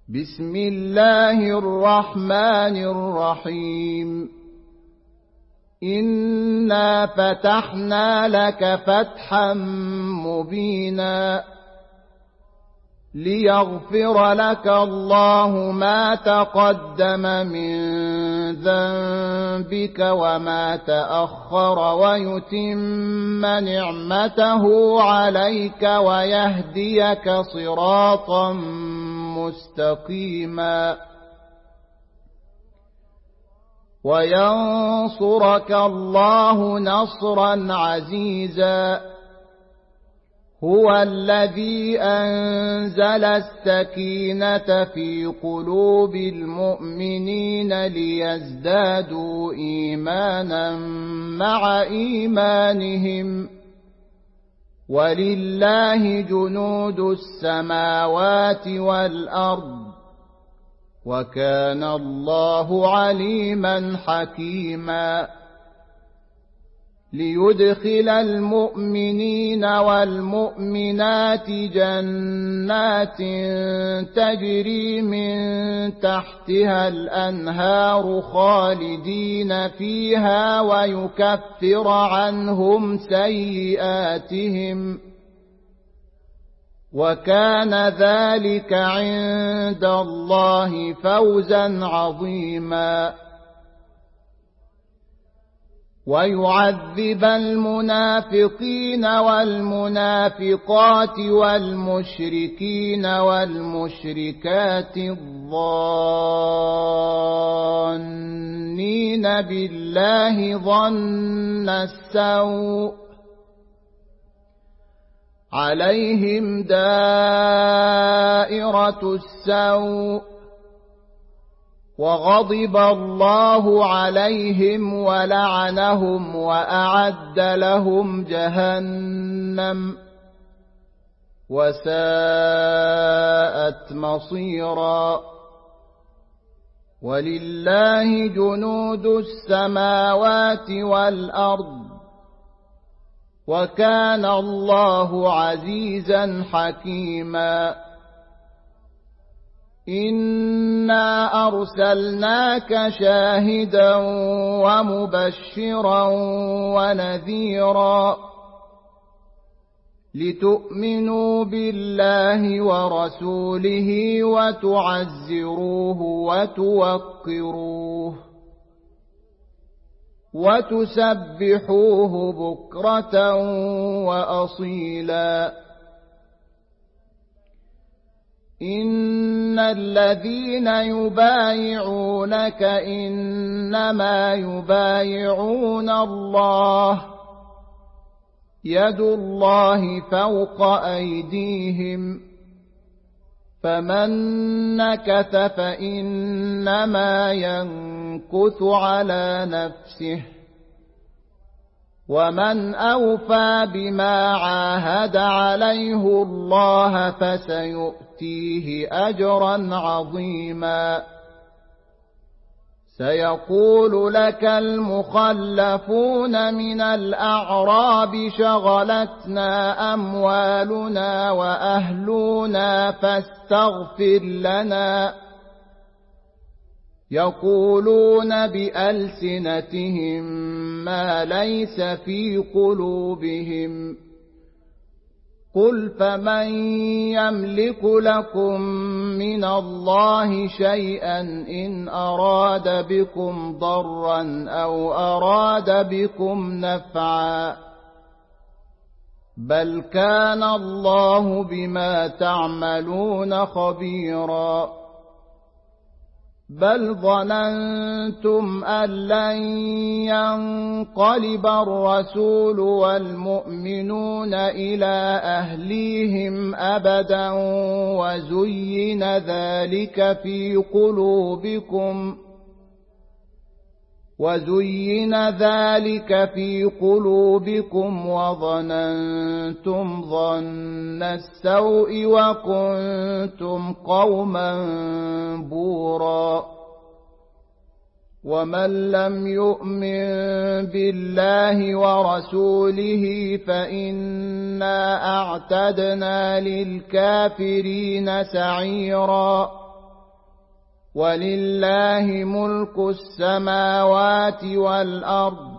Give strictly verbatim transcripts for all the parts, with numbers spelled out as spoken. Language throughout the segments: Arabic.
بسم الله الرحمن الرحيم إنا فتحنا لك فتحا مبينا ليغفر لك الله ما تقدم من ذنبك وما تأخر ويتم نعمته عليك ويهديك صراطا مستقيما وينصرك الله نصرا عزيزا هو الذي أنزل السكينة في قلوب المؤمنين ليزدادوا إيمانا مع إيمانهم ولله جنود السماوات والأرض وكان الله عليما حكيما ليدخل المؤمنين والمؤمنات جنات تجري من تحتها الأنهار خالدين فيها ويكفر عنهم سيئاتهم وكان ذلك عند الله فوزا عظيما ويعذب المنافقين والمنافقات والمشركين والمشركات الظانين بالله ظن السوء عليهم دائرة السوء وغضب الله عليهم ولعنهم وأعد لهم جهنم وساءت مصيرا ولله جنود السماوات والأرض وكان الله عزيزا حكيما إنا أرسلناك شاهدا ومبشرا ونذيرا لتؤمنوا بالله ورسوله وتعزروه وتوقروه وتسبحوه بكرة وأصيلا إن الذين يبايعونك إنما يبايعون الله يد الله فوق أيديهم فمن نكث فإنما ينكث على نفسه ومن أوفى بما عاهد عليه الله فسيؤتيه أجرا عظيما سيقول لك المخلفون من الأعراب شغلتنا أموالنا وأهلنا فاستغفر لنا يقولون بألسنتهم ما ليس في قلوبهم قل فمن يملك لكم من الله شيئا إن أراد بكم ضرا أو أراد بكم نفعا بل كان الله بما تعملون خبيرا بل ظننتم أن لن ينقلب الرسول والمؤمنون إلى أهليهم أبدا وزين ذلك في قلوبكم وزين ذلك في قلوبكم وظننتم ظن السوء وكنتم قوما بورا ومن لم يؤمن بالله ورسوله فإنا أعتدنا للكافرين سعيرا ولله ملك السماوات والأرض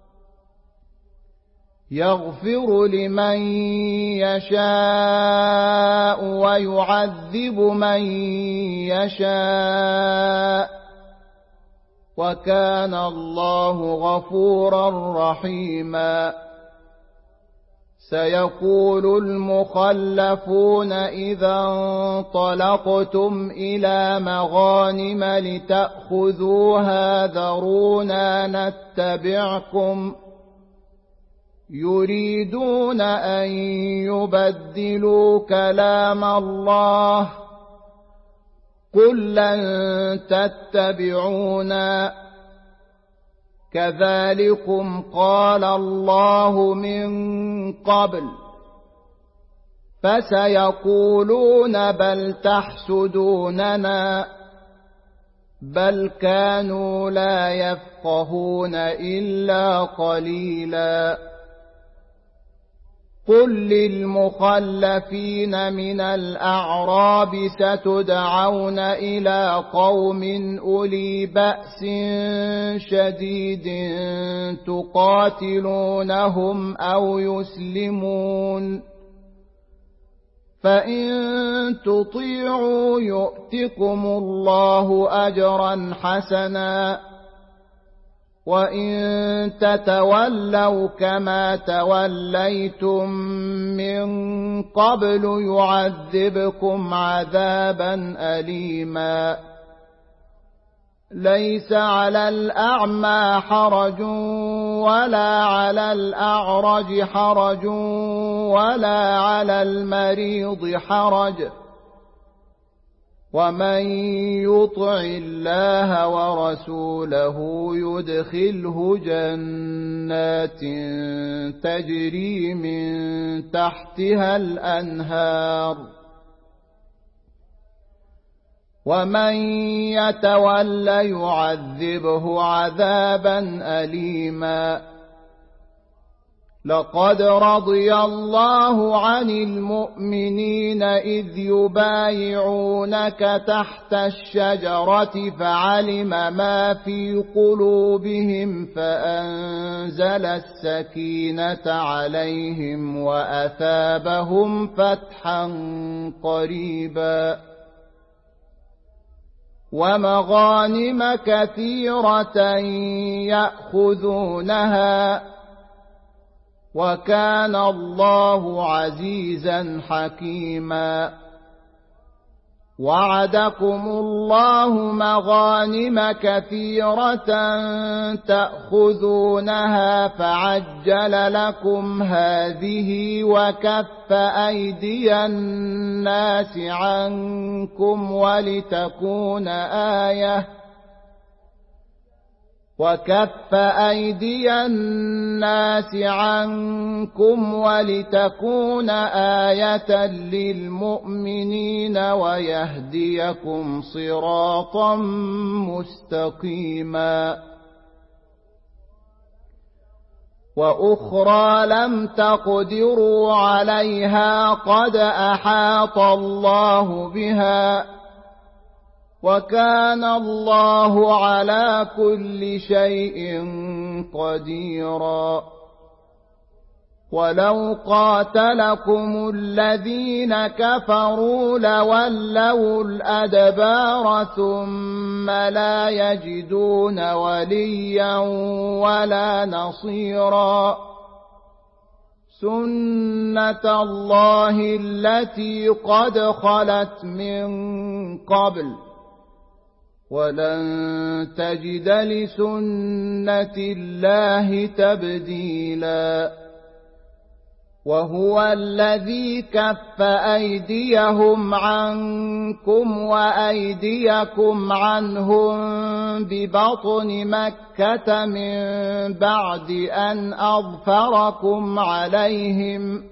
يغفر لمن يشاء ويعذب من يشاء وكان الله غفورا رحيما. سيقول المخلفون إذا انطلقتم إلى مغانم لتأخذوها ذرونا نتبعكم يريدون أن يبدلوا كلام الله قل لن تتبعونا كذلكم قال الله من قبل فسيقولون بل تحسدوننا بل كانوا لا يفقهون إلا قليلا. قل للمخلفين من الأعراب ستدعون إلى قوم أولي بأس شديد تقاتلونهم أو يسلمون فإن تطيعوا يؤتكم الله أجرا حسنا وإن تتولوا كما توليتم من قبل يعذبكم عذابا أليما. ليس على الأعمى حرج ولا على الأعرج حرج ولا على المريض حرج ومن يطع الله ورسوله يدخله جنات تجري من تحتها الأنهار ومن يتول يعذبه عذابا أليما. لقد رضي الله عن المؤمنين إذ يبايعونك تحت الشجرة فعلم ما في قلوبهم فأنزل السكينة عليهم وأثابهم فتحا قريبا ومغانم كثيرة يأخذونها وكان الله عزيزا حكيما. وعدكم الله مغانم كثيرة تأخذونها فعجل لكم هذه وكف أيدي الناس عنكم ولتكون آية وكف أيدي الناس عنكم ولتكون آية للمؤمنين ويهديكم صراطا مستقيما. وأخرى لم تقدروا عليها قد أحاط الله بها وكان الله على كل شيء قديرا. ولو قاتلكم الذين كفروا لولوا الأدبار ثم لا يجدون وليا ولا نصيرا. سنة الله التي قد خلت من قبل ولن تجد لسنة الله تبديلا. وهو الذي كف أيديهم عنكم وأيديكم عنهم ببطن مكة من بعد أن أظفركم عليهم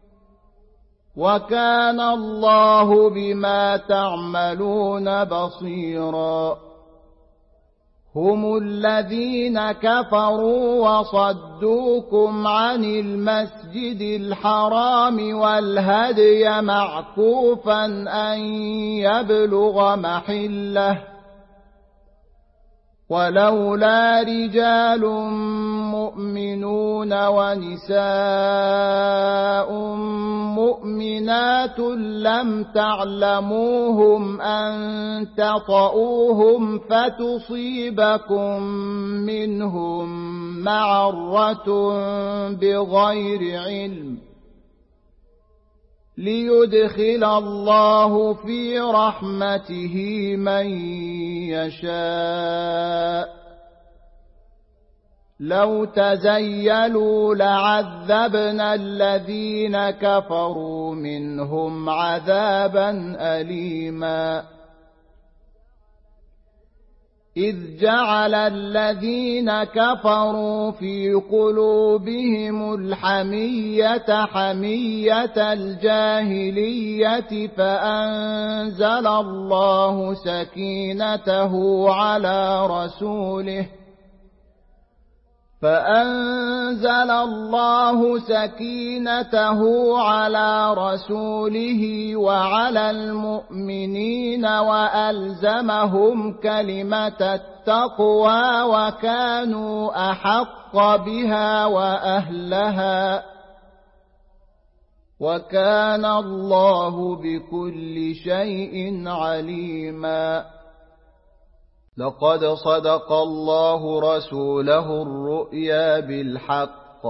وكان الله بما تعملون بصيرا. هم الذين كفروا وصدوكم عن المسجد الحرام والهدي معكوفا أن يبلغ محله ولولا رجال مؤمنون ونساء مؤمنات لم تعلموهم أن تطؤوهم فتصيبكم منهم معرة بغير علم ليدخل الله في رحمته من يشاء لو تزيلوا لعذبنا الذين كفروا منهم عذابا أليما إذ جعل الذين كفروا في قلوبهم الحمية حمية الجاهلية فأنزل الله سكينته على رسوله فأنزل الله سكينته على رسوله وعلى المؤمنين وألزمهم كلمة التقوى وكانوا أحق بها وأهلها وكان الله بكل شيء عليما لقد صدق الله رسوله الرؤيا بالحق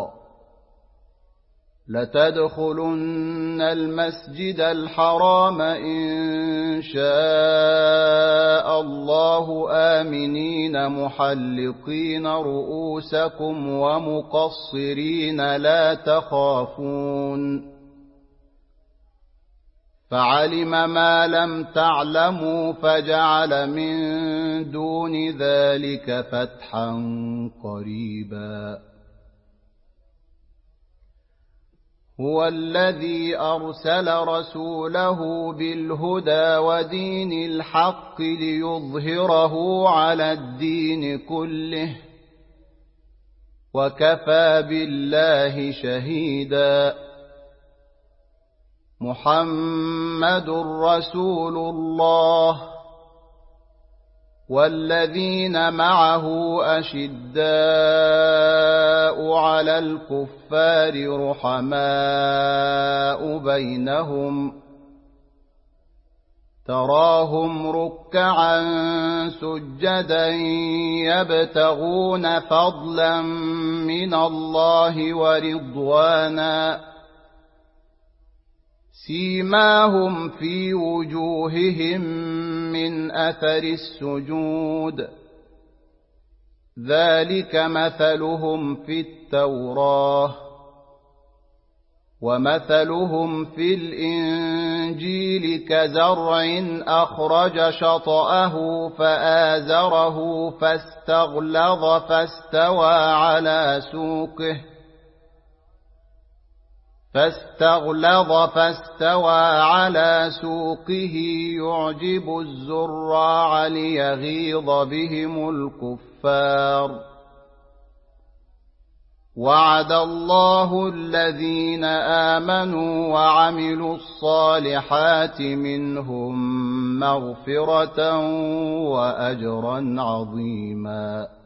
لتدخلن المسجد الحرام إن شاء الله آمنين محلقين رؤوسكم ومقصرين لا تخافون فعلم ما لم تعلموا فجعل من دون ذلك فتحا قريبا هو الذي أرسل رسوله بالهدى ودين الحق ليظهره على الدين كله وكفى بالله شهيدا محمد رسول الله والذين معه أشداء على الكفار رحماء بينهم تراهم ركعا سجدا يبتغون فضلا من الله ورضوانا سيماهم في وجوههم من أثر السجود ذلك مثلهم في التوراة ومثلهم في الإنجيل كزرع أخرج شطأه فآزره فاستغلظ فاستوى على سوقه فاستغلظ فاستوى على سوقه يعجب الزراع ليغيظ بهم الكفار وعد الله الذين آمنوا وعملوا الصالحات منهم مغفرة وأجرا عظيما